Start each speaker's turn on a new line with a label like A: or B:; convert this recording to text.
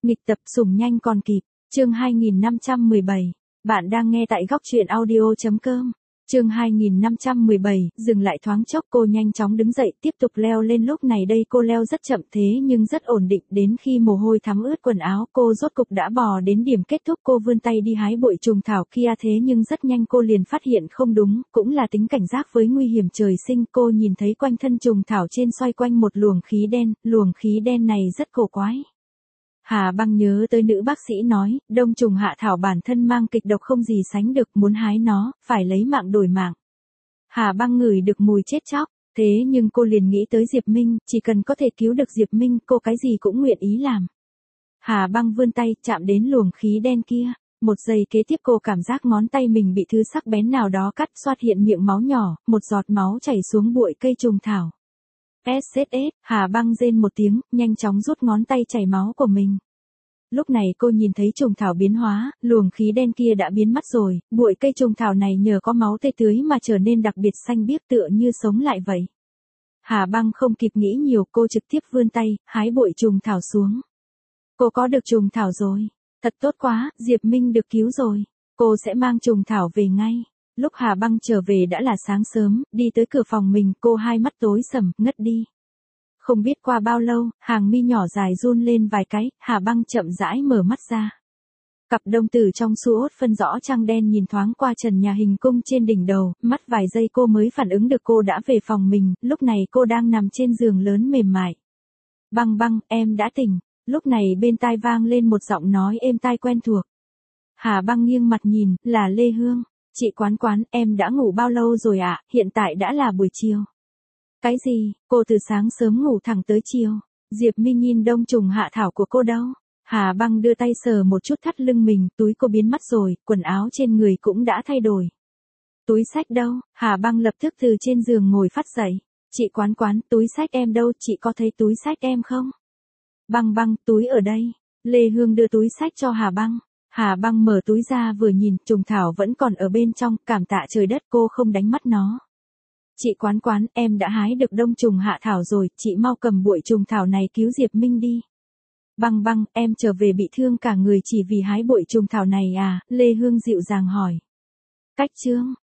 A: Nghịch tập sủng nhanh còn kịp, chương 2517. Bạn đang nghe tại góc truyện audio.com. Chương 2517, dừng lại thoáng chốc cô nhanh chóng đứng dậy tiếp tục leo lên, lúc này đây cô leo rất chậm thế nhưng rất ổn định, đến khi mồ hôi thấm ướt quần áo cô rốt cục đã bò đến điểm kết thúc. Cô vươn tay đi hái bụi trùng thảo kia thế nhưng rất nhanh cô liền phát hiện không đúng, cũng là tính cảnh giác với nguy hiểm trời sinh. Cô nhìn thấy quanh thân trùng thảo trên xoay quanh một luồng khí đen này rất cổ quái. Hà Băng nhớ tới nữ bác sĩ nói, đông trùng hạ thảo bản thân mang kịch độc không gì sánh được, muốn hái nó, phải lấy mạng đổi mạng. Hà Băng ngửi được mùi chết chóc, thế nhưng cô liền nghĩ tới Diệp Minh, chỉ cần có thể cứu được Diệp Minh, cô cái gì cũng nguyện ý làm. Hà Băng vươn tay, chạm đến luồng khí đen kia, một giây kế tiếp cô cảm giác ngón tay mình bị thứ sắc bén nào đó cắt, xoát hiện miệng máu nhỏ, một giọt máu chảy xuống bụi cây trùng thảo. SSS, Hà Băng rên một tiếng, nhanh chóng rút ngón tay chảy máu của mình. Lúc này cô nhìn thấy trùng thảo biến hóa, luồng khí đen kia đã biến mất rồi, bụi cây trùng thảo này nhờ có máu tươi tưới mà trở nên đặc biệt xanh biếc tựa như sống lại vậy. Hà Băng không kịp nghĩ nhiều, cô trực tiếp vươn tay, hái bụi trùng thảo xuống. Cô có được trùng thảo rồi, thật tốt quá, Diệp Minh được cứu rồi, cô sẽ mang trùng thảo về ngay. Lúc Hà Băng trở về đã là sáng sớm, đi tới cửa phòng mình, cô hai mắt tối sầm, ngất đi. Không biết qua bao lâu, hàng mi nhỏ dài run lên vài cái, Hà Băng chậm rãi mở mắt ra. Cặp đồng tử trong suốt phân rõ trăng đen nhìn thoáng qua trần nhà hình cung trên đỉnh đầu, mắt vài giây cô mới phản ứng được cô đã về phòng mình, lúc này cô đang nằm trên giường lớn mềm mại. Băng Băng, em đã tỉnh, lúc này bên tai vang lên một giọng nói êm tai quen thuộc. Hà Băng nghiêng mặt nhìn, là Lê Hương. Chị Quán, em đã ngủ bao lâu rồi ạ, hiện tại đã là buổi chiều. Cái gì, cô từ sáng sớm ngủ thẳng tới chiều, Diệp Minh nhìn đông trùng hạ thảo của cô đâu. Hà Băng đưa tay sờ một chút thắt lưng mình, túi cô biến mất rồi, quần áo trên người cũng đã thay đổi. Túi xách đâu, Hà Băng lập tức từ trên giường ngồi phát dậy. Chị Quán, túi xách em đâu, chị có thấy túi xách em không? Băng, túi ở đây. Lê Hương đưa túi xách cho Hà Băng. Hà Băng mở túi ra vừa nhìn, trùng thảo vẫn còn ở bên trong, cảm tạ trời đất cô không đánh mất nó. Chị Quán, em đã hái được đông trùng hạ thảo rồi, chị mau cầm bụi trùng thảo này cứu Diệp Minh đi. Băng, em trở về bị thương cả người chỉ vì hái bụi trùng thảo này à, Lê Hương dịu dàng hỏi. Cách chương,